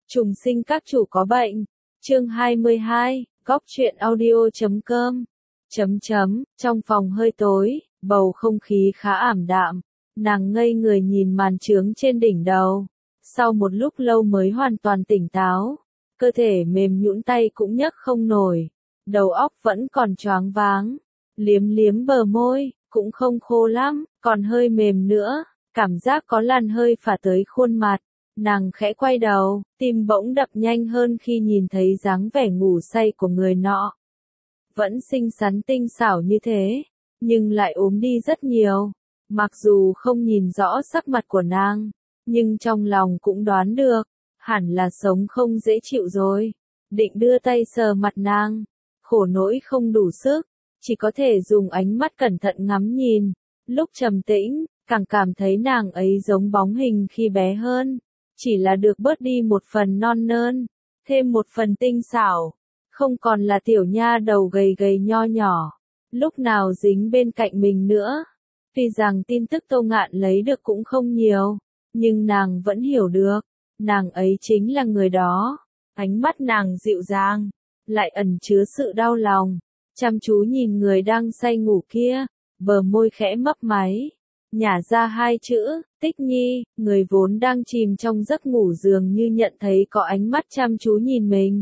Trùng sinh các chủ có bệnh. Chương 22, góc truyện audio.com. Trong phòng hơi tối, bầu không khí khá ảm đạm. Nàng ngây người nhìn màn chướng trên đỉnh đầu. Sau một lúc lâu mới hoàn toàn tỉnh táo. Cơ thể mềm nhũn, tay cũng nhấc không nổi. Đầu óc vẫn còn choáng váng. Liếm liếm bờ môi, cũng không khô lắm, còn hơi mềm nữa. Cảm giác có làn hơi phả tới khuôn mặt. Nàng khẽ quay đầu, tim bỗng đập nhanh hơn khi nhìn thấy dáng vẻ ngủ say của người nọ. Vẫn xinh xắn tinh xảo như thế, nhưng lại ốm đi rất nhiều. Mặc dù không nhìn rõ sắc mặt của nàng, nhưng trong lòng cũng đoán được, hẳn là sống không dễ chịu rồi. Định đưa tay sờ mặt nàng, khổ nỗi không đủ sức, chỉ có thể dùng ánh mắt cẩn thận ngắm nhìn. Lúc trầm tĩnh, càng cảm thấy nàng ấy giống bóng hình khi bé hơn. Chỉ là được bớt đi một phần non nơn, thêm một phần tinh xảo, không còn là tiểu nha đầu gầy gầy nho nhỏ, lúc nào dính bên cạnh mình nữa. Tuy rằng tin tức Tô Ngạn lấy được cũng không nhiều, nhưng nàng vẫn hiểu được, nàng ấy chính là người đó. Ánh mắt nàng dịu dàng, lại ẩn chứa sự đau lòng, chăm chú nhìn người đang say ngủ kia, bờ môi khẽ mấp máy. Nhả ra hai chữ, Tích Nhi, người vốn đang chìm trong giấc ngủ dường như nhận thấy có ánh mắt chăm chú nhìn mình.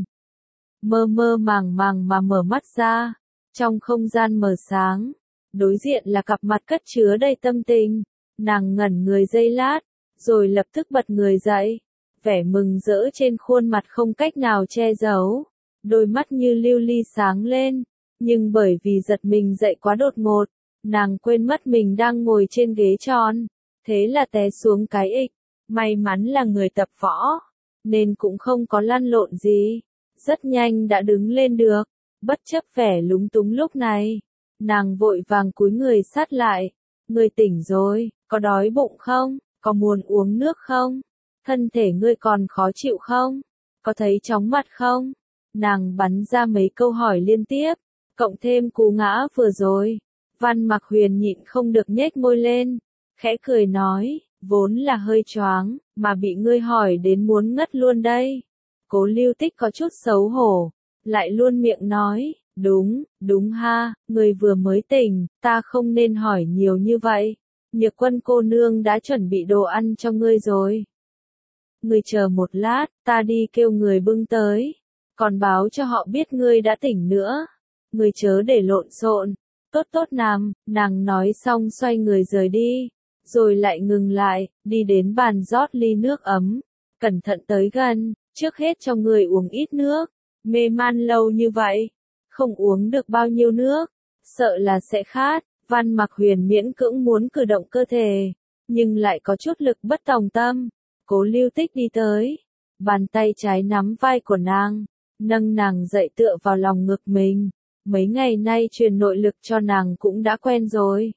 Mơ mơ màng màng mà mở mắt ra, trong không gian mờ sáng, đối diện là cặp mặt cất chứa đầy tâm tình. Nàng ngẩn người giây lát, rồi lập tức bật người dậy, vẻ mừng rỡ trên khuôn mặt không cách nào che giấu, đôi mắt như lưu ly sáng lên, nhưng bởi vì giật mình dậy quá đột ngột, nàng quên mất mình đang ngồi trên ghế tròn, thế là té xuống cái ịch. May mắn là người tập võ, nên cũng không có lăn lộn gì, rất nhanh đã đứng lên được. Bất chấp vẻ lúng túng lúc này, nàng vội vàng cúi người sát lại. Ngươi tỉnh rồi, có đói bụng không? Có muốn uống nước không? Thân thể ngươi còn khó chịu không? Có thấy chóng mặt không? Nàng bắn ra mấy câu hỏi liên tiếp, cộng thêm cú ngã vừa rồi. Văn Mặc Huyền nhịn không được nhếch môi lên, khẽ cười nói, vốn là hơi choáng, mà bị ngươi hỏi đến muốn ngất luôn đây. Cố Lưu Tích có chút xấu hổ, lại luôn miệng nói, đúng ha, ngươi vừa mới tỉnh, ta không nên hỏi nhiều như vậy. Nhược Quân cô nương đã chuẩn bị đồ ăn cho ngươi rồi. Ngươi chờ một lát, ta đi kêu người bưng tới, còn báo cho họ biết ngươi đã tỉnh nữa. Ngươi chớ để lộn xộn. Tốt nàng nói xong xoay người rời đi, rồi lại ngừng lại, đi đến bàn rót ly nước ấm, cẩn thận tới gần, trước hết cho người uống ít nước, mê man lâu như vậy, không uống được bao nhiêu nước, sợ là sẽ khát. Văn Mặc Huyền miễn cưỡng muốn cử động cơ thể, nhưng lại có chút lực bất tòng tâm. Cố Lưu Tích đi tới, bàn tay trái nắm vai của nàng, nâng nàng dậy tựa vào lòng ngực mình. Mấy ngày nay truyền nội lực cho nàng cũng đã quen rồi.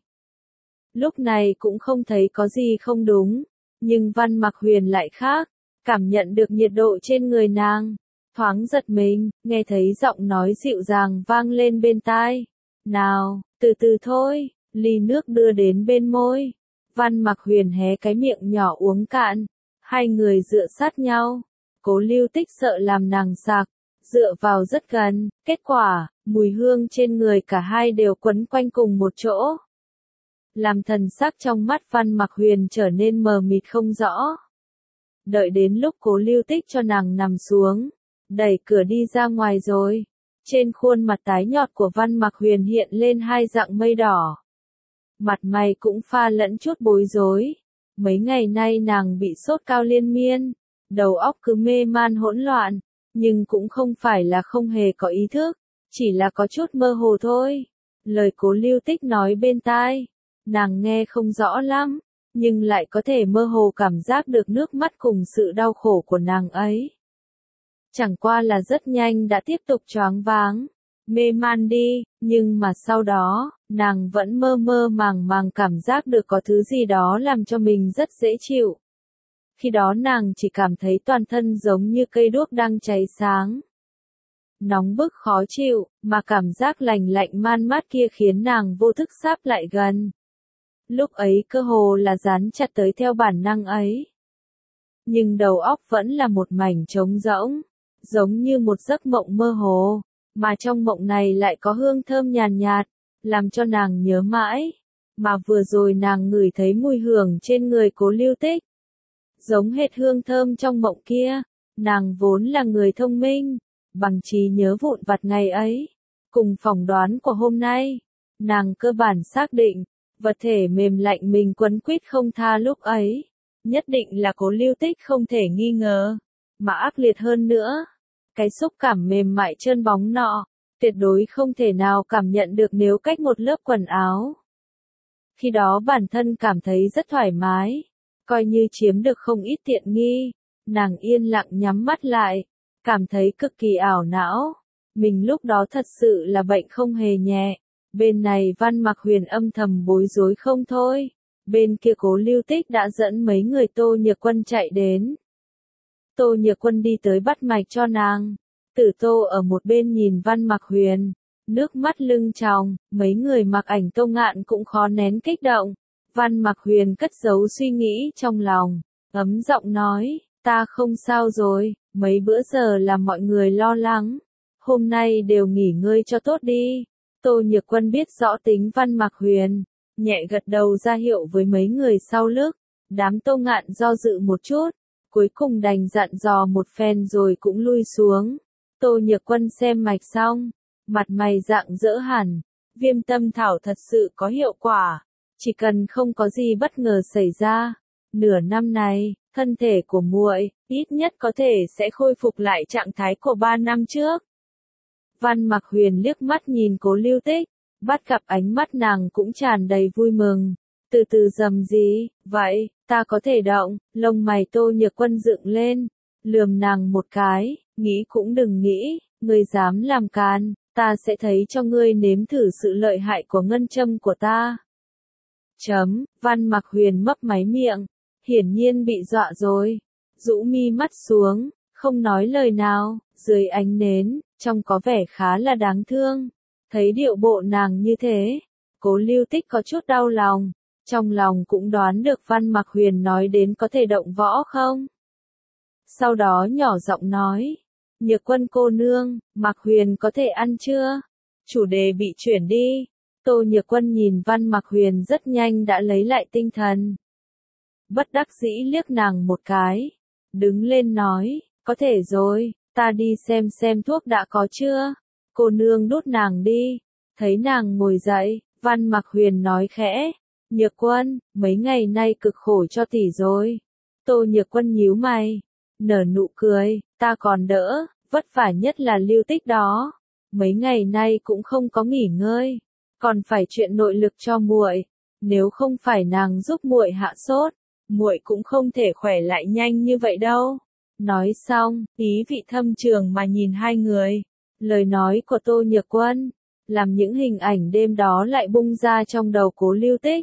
Lúc này cũng không thấy có gì không đúng, nhưng Văn Mặc Huyền lại khác, cảm nhận được nhiệt độ trên người nàng, thoáng giật mình, nghe thấy giọng nói dịu dàng vang lên bên tai. Nào, từ từ thôi, ly nước đưa đến bên môi. Văn Mặc Huyền hé cái miệng nhỏ uống cạn, hai người dựa sát nhau. Cố Lưu Tích sợ làm nàng sặc, dựa vào rất gần, kết quả, mùi hương trên người cả hai đều quấn quanh cùng một chỗ. Làm thần sắc trong mắt Văn Mặc Huyền trở nên mờ mịt không rõ. Đợi đến lúc Cố Lưu Tích cho nàng nằm xuống, đẩy cửa đi ra ngoài rồi. Trên khuôn mặt tái nhợt của Văn Mặc Huyền hiện lên hai dạng mây đỏ. Mặt mày cũng pha lẫn chút bối rối. Mấy ngày nay nàng bị sốt cao liên miên, đầu óc cứ mê man hỗn loạn. Nhưng cũng không phải là không hề có ý thức, chỉ là có chút mơ hồ thôi. Lời Cố Lưu Tích nói bên tai, nàng nghe không rõ lắm, nhưng lại có thể mơ hồ cảm giác được nước mắt cùng sự đau khổ của nàng ấy. Chẳng qua là rất nhanh đã tiếp tục choáng váng, mê man đi, nhưng mà sau đó, nàng vẫn mơ mơ màng màng cảm giác được có thứ gì đó làm cho mình rất dễ chịu. Khi đó nàng chỉ cảm thấy toàn thân giống như cây đuốc đang cháy sáng. Nóng bức khó chịu, mà cảm giác lành lạnh man mát kia khiến nàng vô thức sáp lại gần. Lúc ấy cơ hồ là dán chặt tới theo bản năng ấy. nhưng đầu óc vẫn là một mảnh trống rỗng, giống như một giấc mộng mơ hồ, mà trong mộng này lại có hương thơm nhàn nhạt, làm cho nàng nhớ mãi, mà vừa rồi nàng ngửi thấy mùi hương trên người Cố Lưu Tích. Giống hệt hương thơm trong mộng kia, nàng vốn là người thông minh, bằng trí nhớ vụn vặt ngày ấy, cùng phỏng đoán của hôm nay, nàng cơ bản xác định, vật thể mềm lạnh mình quấn quýt không tha lúc ấy, nhất định là Cố Lưu Tích không thể nghi ngờ, mà ác liệt hơn nữa, cái xúc cảm mềm mại trơn bóng nọ, tuyệt đối không thể nào cảm nhận được nếu cách một lớp quần áo. Khi đó bản thân cảm thấy rất thoải mái, coi như chiếm được không ít tiện nghi, nàng yên lặng nhắm mắt lại, cảm thấy cực kỳ ảo não, mình lúc đó thật sự là bệnh không hề nhẹ. Bên này Văn Mặc Huyền âm thầm bối rối không thôi, bên kia Cố Lưu Tích đã dẫn mấy người Tô Nhược Quân chạy đến. Tô Nhược Quân đi tới bắt mạch cho nàng, Tử Tô ở một bên nhìn Văn Mặc Huyền, nước mắt lưng tròng, mấy người Mặc Ảnh Tô Ngạn cũng khó nén kích động. Văn Mặc Huyền cất giấu suy nghĩ trong lòng, ấm giọng nói, ta không sao rồi, mấy bữa giờ làm mọi người lo lắng, hôm nay đều nghỉ ngơi cho tốt đi. Tô Nhược Quân biết rõ tính Văn Mặc Huyền, nhẹ gật đầu ra hiệu với mấy người sau lưng, đám Tô Ngạn do dự một chút, cuối cùng đành dặn dò một phen rồi cũng lui xuống. Tô Nhược Quân xem mạch xong, mặt mày rạng rỡ hẳn, Viêm Tâm Thảo thật sự có hiệu quả, chỉ cần không có gì bất ngờ xảy ra, nửa năm này, thân thể của muội ít nhất có thể sẽ khôi phục lại trạng thái của 3 năm trước. Văn Mặc Huyền liếc mắt nhìn Cố Lưu Tích, bắt gặp ánh mắt nàng cũng tràn đầy vui mừng, từ từ rầm gì, vậy, ta có thể động, lông mày Tô Nhược Quân dựng lên, lườm nàng một cái, nghĩ cũng đừng nghĩ, ngươi dám làm càn, ta sẽ thấy cho ngươi nếm thử sự lợi hại của ngân châm của ta. Văn Mặc Huyền mấp máy miệng, hiển nhiên bị dọa rồi, rũ mi mắt xuống, không nói lời nào, dưới ánh nến, trông có vẻ khá là đáng thương. Thấy điệu bộ nàng như thế, Cố Lưu Tích có chút đau lòng, trong lòng cũng đoán được Văn Mặc Huyền nói đến có thể động võ không. Sau đó nhỏ giọng nói, Nhược Quân cô nương, Mặc Huyền có thể ăn chưa? Chủ đề bị chuyển đi. Tô Nhược Quân nhìn Văn Mặc Huyền rất nhanh đã lấy lại tinh thần. Bất đắc dĩ liếc nàng một cái, đứng lên nói, có thể rồi, ta đi xem thuốc đã có chưa? Cô nương đút nàng đi. Thấy nàng ngồi dậy, Văn Mặc Huyền nói khẽ, Nhược Quân, mấy ngày nay cực khổ cho tỷ rồi. Tô Nhược Quân nhíu mày, nở nụ cười, ta còn đỡ, vất vả nhất là Lưu Tích đó. Mấy ngày nay cũng không có nghỉ ngơi, còn phải chuyện nội lực cho muội, nếu không phải nàng giúp muội hạ sốt, muội cũng không thể khỏe lại nhanh như vậy đâu. Nói xong, ý vị thâm trường mà nhìn hai người. Lời nói của Tô Nhược Quân, làm những hình ảnh đêm đó lại bung ra trong đầu Cố Lưu Tích.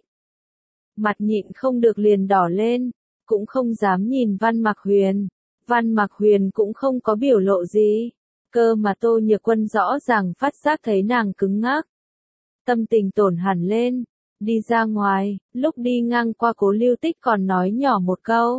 Mặt nhịn không được liền đỏ lên, cũng không dám nhìn Văn Mặc Huyền. Văn Mặc Huyền cũng không có biểu lộ gì, cơ mà Tô Nhược Quân rõ ràng phát giác thấy nàng cứng ngắc. Tâm tình tổn hẳn lên, đi ra ngoài, lúc đi ngang qua Cố Lưu Tích còn nói nhỏ một câu.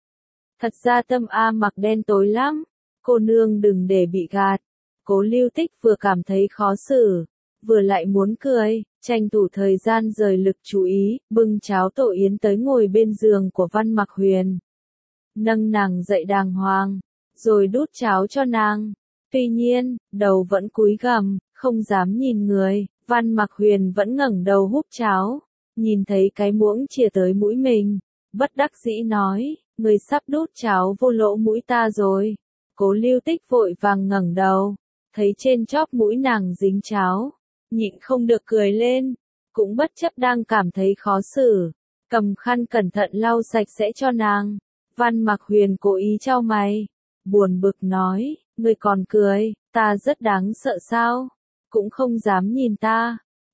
Thật ra tâm A Mặc đen tối lắm, cô nương đừng để bị gạt. Cố Lưu Tích vừa cảm thấy khó xử, vừa lại muốn cười, tranh thủ thời gian rời lực chú ý, bưng cháo tổ yến tới ngồi bên giường của Văn Mặc Huyền. Nâng nàng dậy đàng hoàng, rồi đút cháo cho nàng. Tuy nhiên, đầu vẫn cúi gằm, không dám nhìn người, Văn Mặc Huyền vẫn ngẩng đầu húp cháo, nhìn thấy cái muỗng chìa tới mũi mình, bất đắc dĩ nói, người sắp đút cháo vô lỗ mũi ta rồi. Cố Lưu Tích vội vàng ngẩng đầu, thấy trên chóp mũi nàng dính cháo, nhịn không được cười lên, cũng bất chấp đang cảm thấy khó xử, cầm khăn cẩn thận lau sạch sẽ cho nàng. Văn Mặc Huyền cố ý chau mày, buồn bực nói, ngươi còn cười, ta rất đáng sợ sao? Cũng không dám nhìn ta.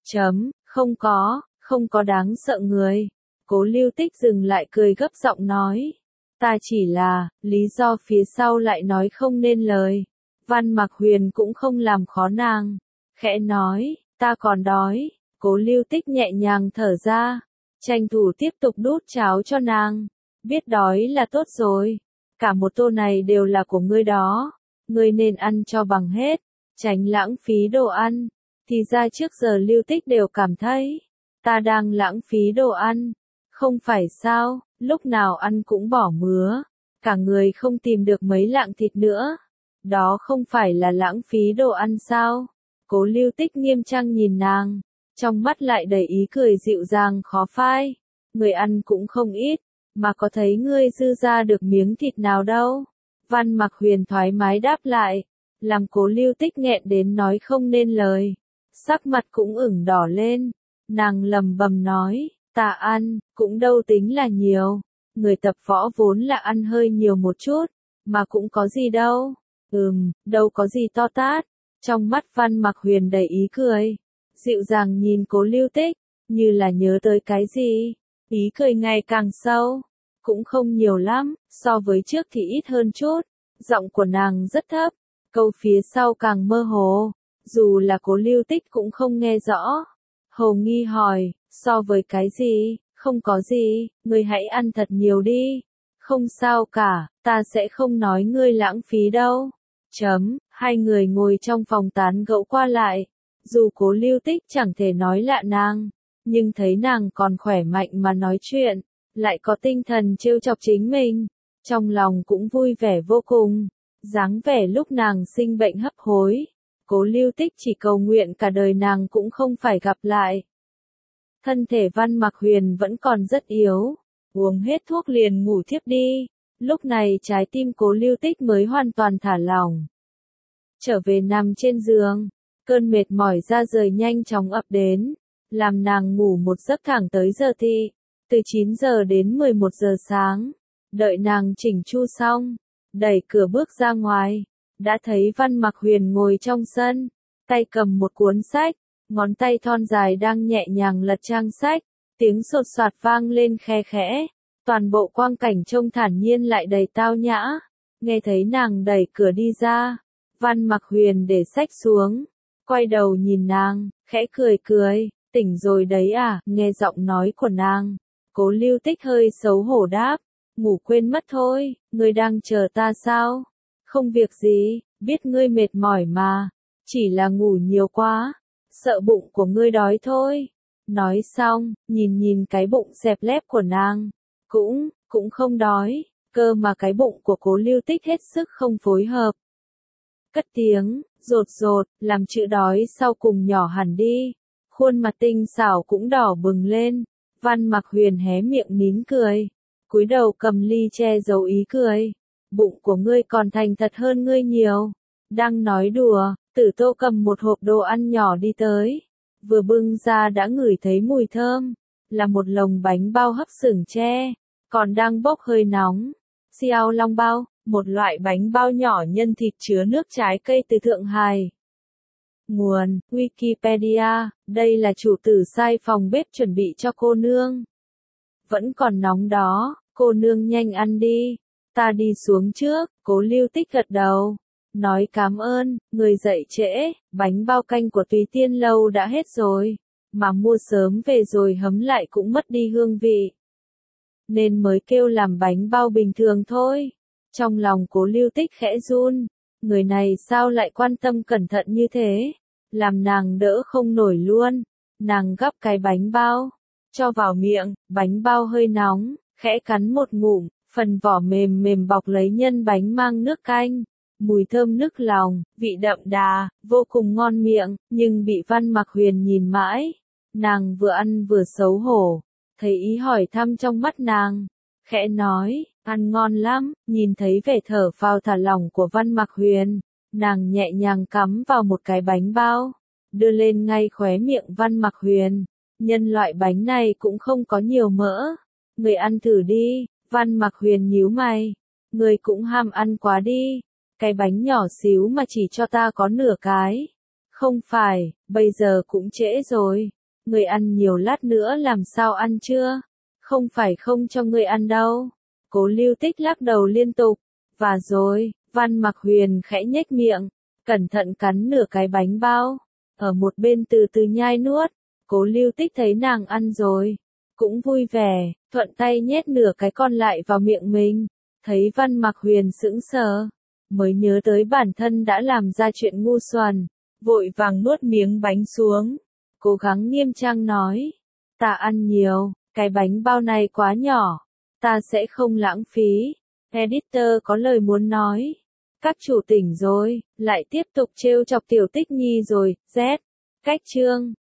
Không có đáng sợ người. Cố Lưu Tích dừng lại cười gấp giọng nói, ta chỉ là, lý do phía sau lại nói không nên lời. Văn Mặc Huyền cũng không làm khó nàng, khẽ nói, ta còn đói. Cố Lưu Tích nhẹ nhàng thở ra, tranh thủ tiếp tục đút cháo cho nàng, biết đói là tốt rồi, cả một tô này đều là của ngươi đó, ngươi nên ăn cho bằng hết, tránh lãng phí đồ ăn. Thì ra trước giờ Lưu Tích đều cảm thấy, ta đang lãng phí đồ ăn, không phải sao, lúc nào ăn cũng bỏ mứa, cả người không tìm được mấy lạng thịt nữa. Đó không phải là lãng phí đồ ăn sao? Cố Lưu Tích nghiêm trang nhìn nàng, trong mắt lại đầy ý cười dịu dàng khó phai. Người ăn cũng không ít, mà có thấy ngươi dư ra được miếng thịt nào đâu. Văn Mặc Huyền thoải mái đáp lại, làm Cố Lưu Tích nghẹn đến nói không nên lời. Sắc mặt cũng ửng đỏ lên, nàng lầm bầm nói, ta ăn, cũng đâu tính là nhiều. Người tập võ vốn là ăn hơi nhiều một chút, mà cũng có gì đâu. Đâu có gì to tát. Trong mắt Văn Mặc Huyền đầy ý cười, dịu dàng nhìn Cố Lưu Tích, như là nhớ tới cái gì. Ý cười ngày càng sâu, cũng không nhiều lắm, so với trước thì ít hơn chút. Giọng của nàng rất thấp, câu phía sau càng mơ hồ, dù là Cố Lưu Tích cũng không nghe rõ. Hồ nghi hỏi, so với cái gì, không có gì, ngươi hãy ăn thật nhiều đi. Không sao cả, ta sẽ không nói ngươi lãng phí đâu. Hai người ngồi trong phòng tán gẫu qua lại. Dù Cố Lưu Tích chẳng thể nói lạ nàng, nhưng thấy nàng còn khỏe mạnh mà nói chuyện, lại có tinh thần trêu chọc chính mình, trong lòng cũng vui vẻ vô cùng. Dáng vẻ lúc nàng sinh bệnh hấp hối, Cố Lưu Tích chỉ cầu nguyện cả đời nàng cũng không phải gặp lại. Thân thể Văn Mặc Huyền vẫn còn rất yếu, uống hết thuốc liền ngủ thiếp đi. Lúc này trái tim Cố Lưu Tích mới hoàn toàn thả lỏng. Trở về nằm trên giường, cơn mệt mỏi ra rời nhanh chóng ập đến, làm nàng ngủ một giấc thẳng tới giờ thị, từ 9 giờ đến 11 giờ sáng. Đợi nàng chỉnh chu xong, đẩy cửa bước ra ngoài, đã thấy Văn Mặc Huyền ngồi trong sân, tay cầm một cuốn sách, ngón tay thon dài đang nhẹ nhàng lật trang sách, tiếng sột soạt vang lên khe khẽ, toàn bộ quang cảnh trông thản nhiên lại đầy tao nhã. Nghe thấy nàng đẩy cửa đi ra, Văn Mặc Huyền để sách xuống, quay đầu nhìn nàng, khẽ cười cười, tỉnh rồi đấy à, nghe giọng nói của nàng. Cố Lưu Tích hơi xấu hổ đáp, ngủ quên mất thôi, ngươi đang chờ ta sao? Không việc gì, biết ngươi mệt mỏi mà, chỉ là ngủ nhiều quá, sợ bụng của ngươi đói thôi. Nói xong, nhìn cái bụng xẹp lép của nàng, cũng không đói, cơ mà cái bụng của Cố Lưu Tích hết sức không phối hợp. Cất tiếng, rột rột, làm chữ đói sau cùng nhỏ hẳn đi, khuôn mặt tinh xảo cũng đỏ bừng lên. Văn Mặc Huyền hé miệng nín cười, cúi đầu cầm ly che giấu ý cười. Bụng của ngươi còn thành thật hơn ngươi nhiều. Đang nói đùa, Tử Tô cầm một hộp đồ ăn nhỏ đi tới, vừa bưng ra đã ngửi thấy mùi thơm, là một lồng bánh bao hấp xưởng tre, còn đang bốc hơi nóng. Xiao Long bao, một loại bánh bao nhỏ nhân thịt chứa nước trái cây từ Thượng Hải. Nguồn, Wikipedia, đây là chủ tử sai phòng bếp chuẩn bị cho cô nương. Vẫn còn nóng đó, cô nương nhanh ăn đi, ta đi xuống trước. Cố Lưu Tích gật đầu, nói cảm ơn. Người dậy trễ, bánh bao canh của Tùy Tiên Lâu đã hết rồi, mà mua sớm về rồi hấm lại cũng mất đi hương vị, nên mới kêu làm bánh bao bình thường thôi. Trong lòng Cố Lưu Tích khẽ run, người này sao lại quan tâm cẩn thận như thế, làm nàng đỡ không nổi luôn. Nàng gắp cái bánh bao, cho vào miệng, bánh bao hơi nóng, khẽ cắn một ngụm, phần vỏ mềm mềm bọc lấy nhân bánh mang nước canh, mùi thơm nức lòng, vị đậm đà, vô cùng ngon miệng, nhưng bị Văn Mặc Huyền nhìn mãi. Nàng vừa ăn vừa xấu hổ, thấy ý hỏi thăm trong mắt nàng, khẽ nói, ăn ngon lắm. Nhìn thấy vẻ thở phào thả lỏng của Văn Mặc Huyền, nàng nhẹ nhàng cắm vào một cái bánh bao, đưa lên ngay khóe miệng Văn Mặc Huyền. Nhân loại bánh này cũng không có nhiều mỡ, người ăn thử đi. Văn Mặc Huyền nhíu mày, người cũng ham ăn quá đi, cái bánh nhỏ xíu mà chỉ cho ta có nửa cái. Không phải, bây giờ cũng trễ rồi, người ăn nhiều lát nữa làm sao ăn chưa? Không phải không cho người ăn đâu. Cố Lưu Tích lắc đầu liên tục, và rồi. Văn Mặc Huyền khẽ nhếch miệng, cẩn thận cắn nửa cái bánh bao, ở một bên từ từ nhai nuốt. Cố Lưu Tích thấy nàng ăn rồi, cũng vui vẻ, thuận tay nhét nửa cái còn lại vào miệng mình, Thấy Văn Mặc Huyền sững sờ, mới nhớ tới bản thân đã làm ra chuyện ngu xuẩn, vội vàng nuốt miếng bánh xuống, cố gắng nghiêm trang nói, ta ăn nhiều, cái bánh bao này quá nhỏ, ta sẽ không lãng phí. Editor có lời muốn nói. Các chủ tỉnh rồi, lại tiếp tục trêu chọc Tiểu Tích Nhi rồi, Z. Cách chương